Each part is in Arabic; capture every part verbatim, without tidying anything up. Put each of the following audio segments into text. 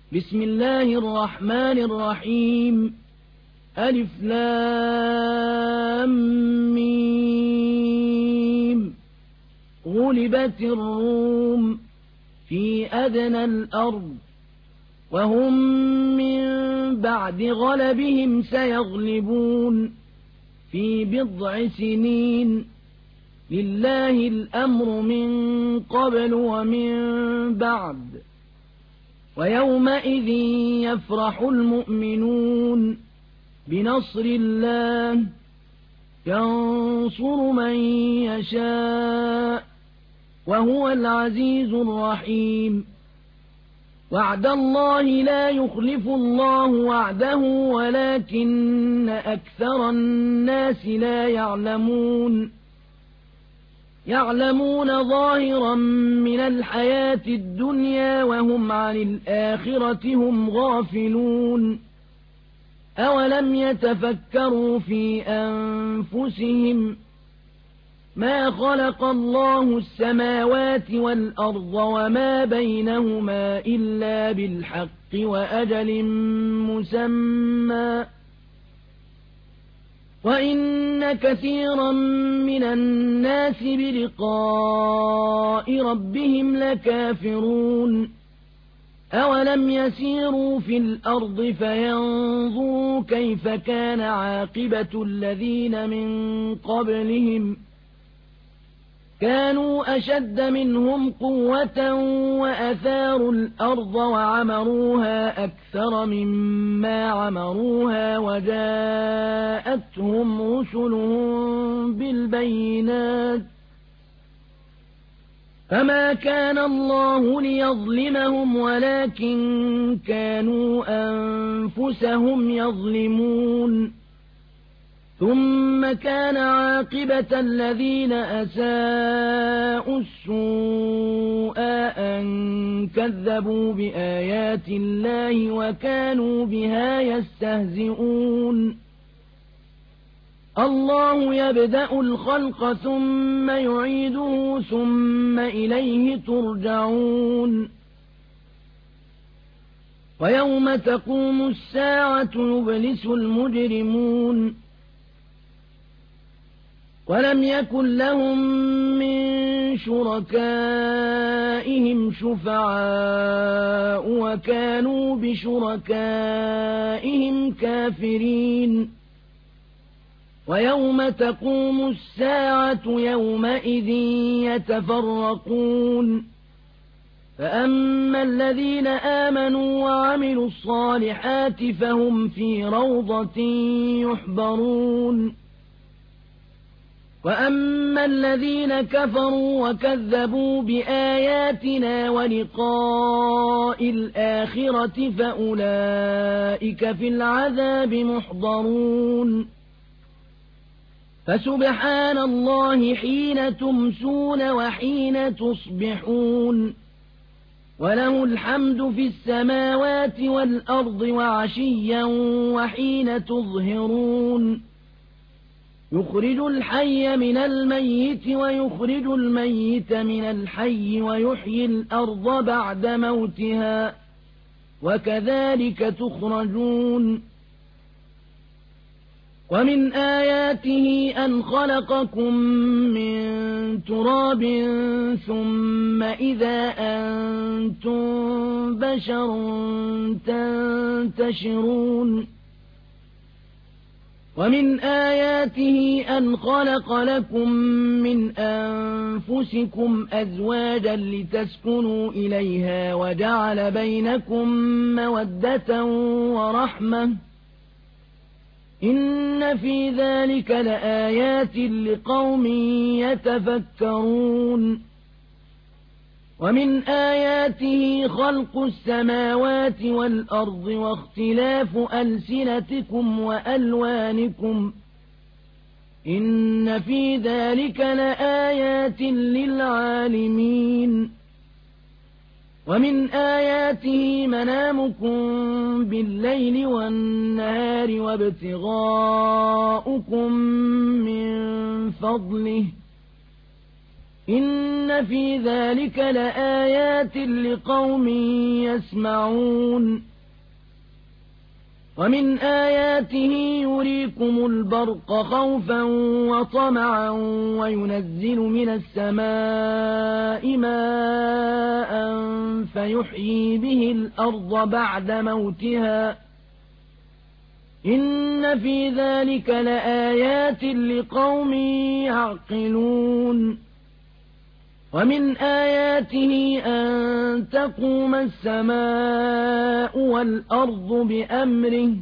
بسم الله الرحمن الرحيم ألف لام ميم غلبت الروم في أدنى الأرض وهم من بعد غلبهم سيغلبون في بضع سنين لله الأمر من قبل ومن بعد ويومئذ يفرح المؤمنون بنصر الله ينصر من يشاء وهو العزيز الرحيم وعد الله لا يخلف الله وعده ولكن أكثر الناس لا يعلمون يعلمون ظاهرا من الحياة الدنيا وهم عن الآخرة هم غافلون أولم يتفكروا في أنفسهم ما خلق الله السماوات والأرض وما بينهما إلا بالحق وأجل مسمى وإن كثيرا من الناس بلقاء ربهم لكافرون أولم يسيروا في الأرض فينظروا كيف كان عاقبة الذين من قبلهم كانوا أشد منهم قوة وأثاروا الأرض وعمروها أكثر مما عمروها وجاءتهم رسلهم بالبينات فما كان الله ليظلمهم ولكن كانوا أنفسهم يظلمون ثم كان عاقبة الذين أساءوا السوء أن كذبوا بآيات الله وكانوا بها يستهزئون الله يبدأ الخلق ثم يعيده ثم إليه ترجعون ويوم تقوم الساعة يبلس المجرمون ولم يكن لهم من شركائهم شفعاء وكانوا بشركائهم كافرين ويوم تقوم الساعة يومئذ يتفرقون فأما الذين آمنوا وعملوا الصالحات فهم في روضة يحبرون وأما الذين كفروا وكذبوا بآياتنا ولقاء الآخرة فأولئك في العذاب محضرون فسبحان الله حين تمسون وحين تصبحون وله الحمد في السماوات والأرض وعشيا وحين تظهرون يخرج الحي من الميت ويخرج الميت من الحي ويحيي الأرض بعد موتها وكذلك تخرجون ومن آياته أن خلقكم من تراب ثم إذا أنتم بشر تنتشرون ومن آياته أن خلق لكم من أنفسكم أزواجا لتسكنوا إليها وجعل بينكم مودة ورحمة إن في ذلك لآيات لقوم يتفكرون ومن آياته خلق السماوات والأرض واختلاف ألسنتكم وألوانكم إن في ذلك لآيات للعالمين ومن آياته منامكم بالليل والنهار وابتغاؤكم من فضله إن في ذلك لآيات لقوم يسمعون ومن آياته يريكم البرق خوفا وطمعا وينزل من السماء ماء فيحيي به الأرض بعد موتها إن في ذلك لآيات لقوم يعقلون ومن آياته أن تقوم السماء والأرض بأمره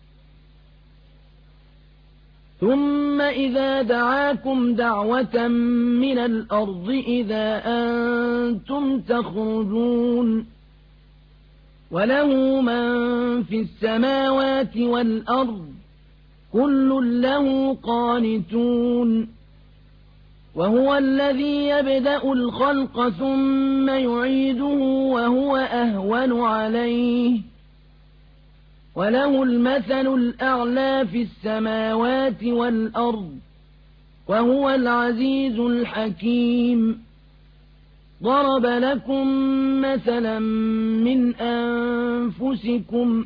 ثم إذا دعاكم دعوة من الأرض إذا أنتم تخرجون وله من في السماوات والأرض كل له قانتون وهو الذي يبدأ الخلق ثم يعيده وهو أهون عليه وله المثل الأعلى في السماوات والأرض وهو العزيز الحكيم ضرب لكم مثلا من أنفسكم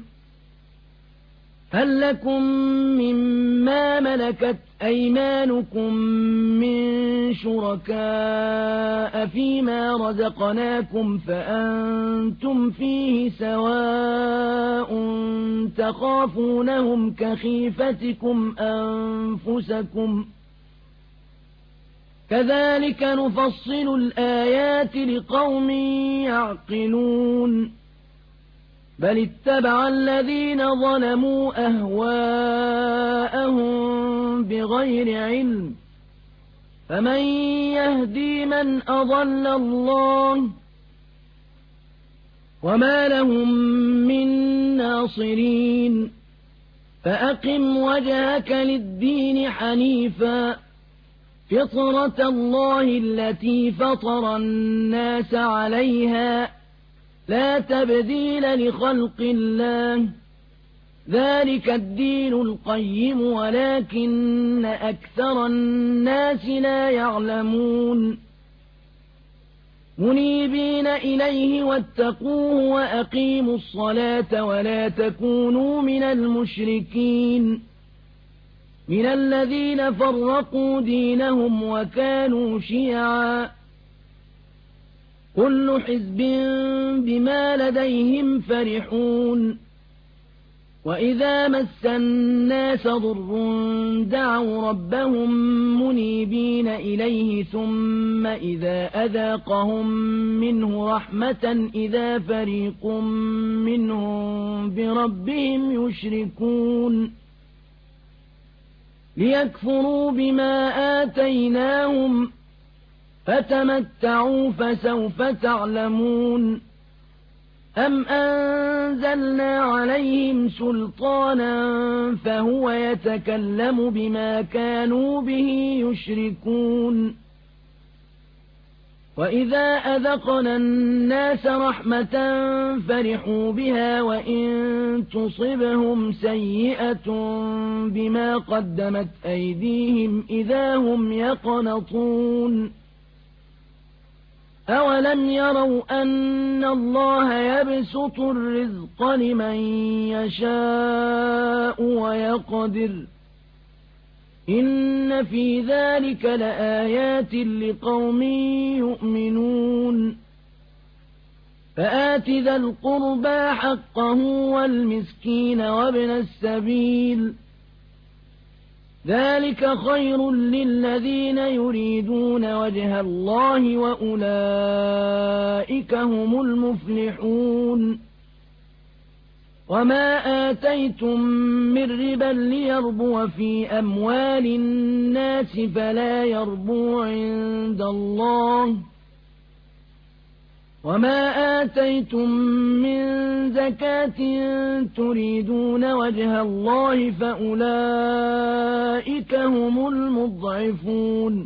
هل لكم مما ملكت أيمانكم من شركاء فيما رزقناكم فأنتم فيه سواء تخافونهم كخيفتكم أنفسكم كذلك نفصل الآيات لقوم يعقلون بل اتبع الذين ظلموا أهواءهم بغير علم فمن يهدي من أضل الله وما لهم من ناصرين فأقم وجهك للدين حنيفا فطرة الله التي فطر الناس عليها لا تبديل لخلق الله ذلك الدين القيم ولكن أكثر الناس لا يعلمون منيبين إليه واتقوه وأقيموا الصلاة ولا تكونوا من المشركين من الذين فرقوا دينهم وكانوا شيعا كل حزب بما لديهم فرحون وإذا مس الناس ضر دعوا ربهم منيبين إليه ثم إذا أذاقهم منه رحمة إذا فريق منهم بربهم يشركون ليكفروا بما آتيناهم فتمتعوا فسوف تعلمون أم أنزلنا عليهم سلطانا فهو يتكلم بما كانوا به يشركون وإذا أذقنا الناس رحمة فرحوا بها وإن تصبهم سيئة بما قدمت أيديهم إذا هم يقنطون أولم يروا أن الله يبسط الرزق لمن يشاء ويقدر إن في ذلك لآيات لقوم يؤمنون فآت ذا القربى حقه والمسكين وابن السبيل ذلك خير للذين يريدون وجه الله وأولئك هم المفلحون وما آتيتم من ربا ليربو في أموال الناس فلا يربو عند الله وما آتيتم من زكاة تريدون وجه الله فأولئك هم المضعفون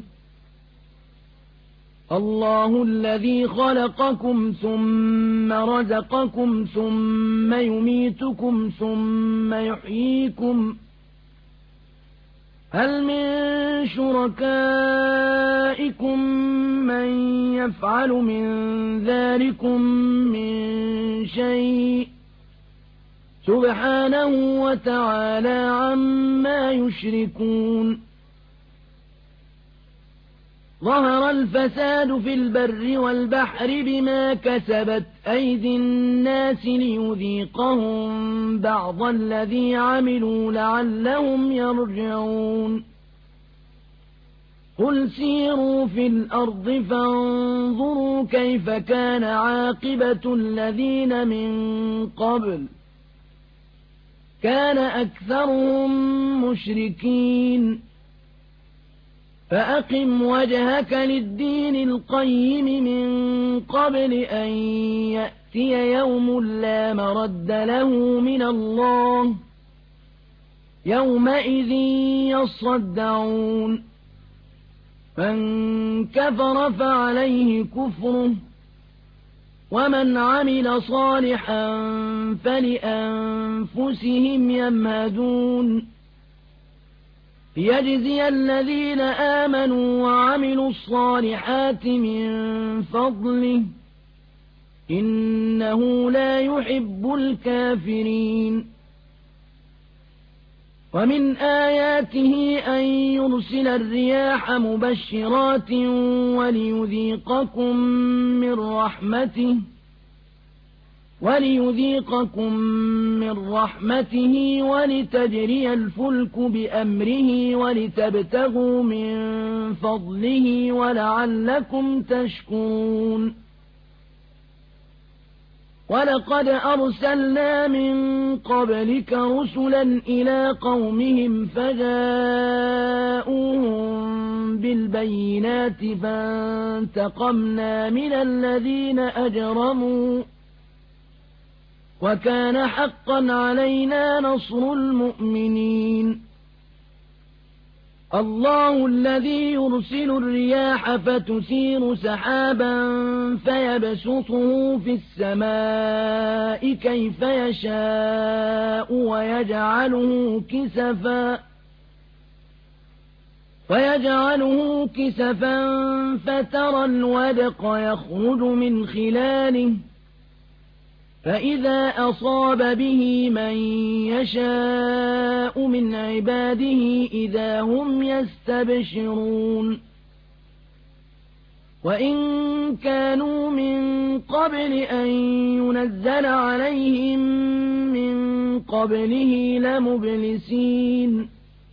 الله الذي خلقكم ثم رزقكم ثم يميتكم ثم يحييكم هل من شركائكم من يفعل من ذلكم من شيء سبحانه وتعالى عما يشركون ظهر الفساد في البر والبحر بما كسبت أيدي الناس ليذيقهم بعض الذي عملوا لعلهم يرجعون قل سيروا في الأرض فانظروا كيف كان عاقبة الذين من قبل كان أكثرهم مشركين فأقم وجهك للدين القيم من قبل أن يأتي يوم لا مرد له من الله يومئذ يصدعون من كفر فعليه كفره ومن عمل صالحا فلأنفسهم يمهدون ليجزي الذين آمنوا وعملوا الصالحات من فضله إنه لا يحب الكافرين ومن آياته أن يرسل الرياح مبشرات وليذيقكم من رحمته وليذيقكم من رحمته ولتجري الفلك بأمره ولتبتغوا من فضله ولعلكم تشكرون ولقد أرسلنا من قبلك رسلا إلى قومهم فجاءوهم بالبينات فانتقمنا من الذين أجرموا وكان حقا علينا نصر المؤمنين الله الذي يرسل الرياح فتثير سحابا فيبسطه في السماء كيف يشاء ويجعله كسفا ويجعله كسفا فترى الودق يخرج من خلاله فإذا أصاب به من يشاء من عباده إذا هم يستبشرون وإن كانوا من قبل أن ينزل عليهم من قبله لمبلسين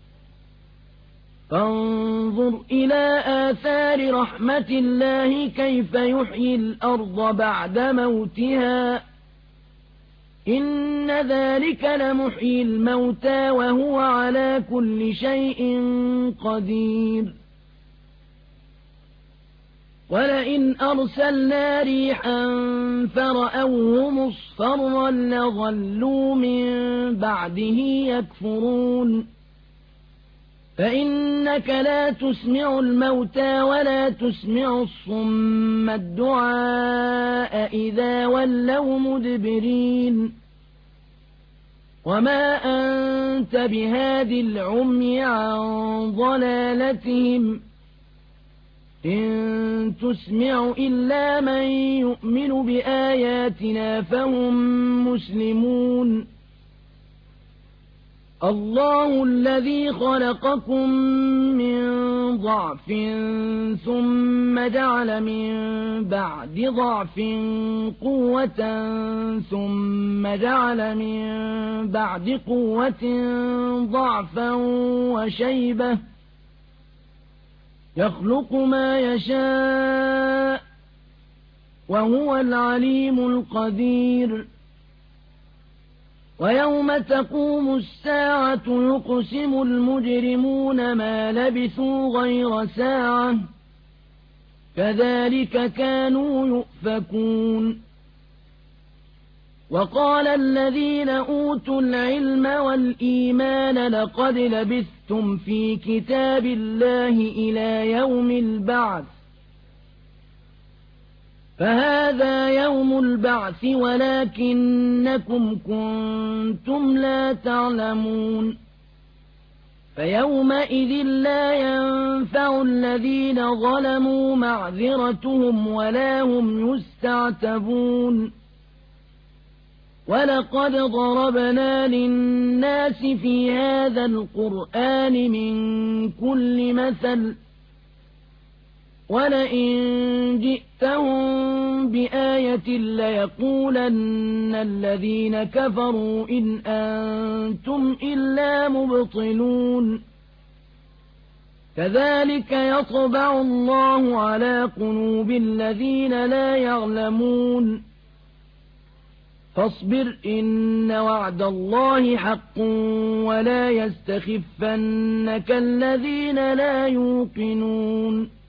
فانظر إلى آثار رحمة الله كيف يحيي الأرض بعد موتها إن ذلك لمحيي الموتى وهو على كل شيء قدير ولئن أرسلنا ريحا فرأوه مصفرا لظلوا من بعده يكفرون فإنك لا تسمع الموتى ولا تسمع الصم الدعاء إذا ولوا مدبرين وما أنت بهاد العمي عن ضلالتهم إن تسمع إلا من يؤمن بآياتنا فهم مسلمون الله الذي خلقكم من ضعف ثم جعل من بعد ضعف قوة ثم جعل من بعد قوة ضعفا وشيبة يخلق ما يشاء وهو العليم القدير ويوم تقوم الساعة يقسم المجرمون ما لبثوا غير ساعة كذلك كانوا يؤفكون وقال الذين أوتوا العلم والإيمان لقد لبثتم في كتاب الله إلى يوم البعث فهذا يوم البعث ولكنكم كنتم لا تعلمون فيومئذ لا ينفع الذين ظلموا معذرتهم ولا هم يستعتبون ولقد ضربنا للناس في هذا القرآن من كل مثل ولئن جئتهم بآية ليقولن الذين كفروا إن أنتم إلا مبطلون كذلك يطبع الله على قلوب الذين لا يعلمون فاصبر إن وعد الله حق ولا يستخفنك الذين لا يوقنون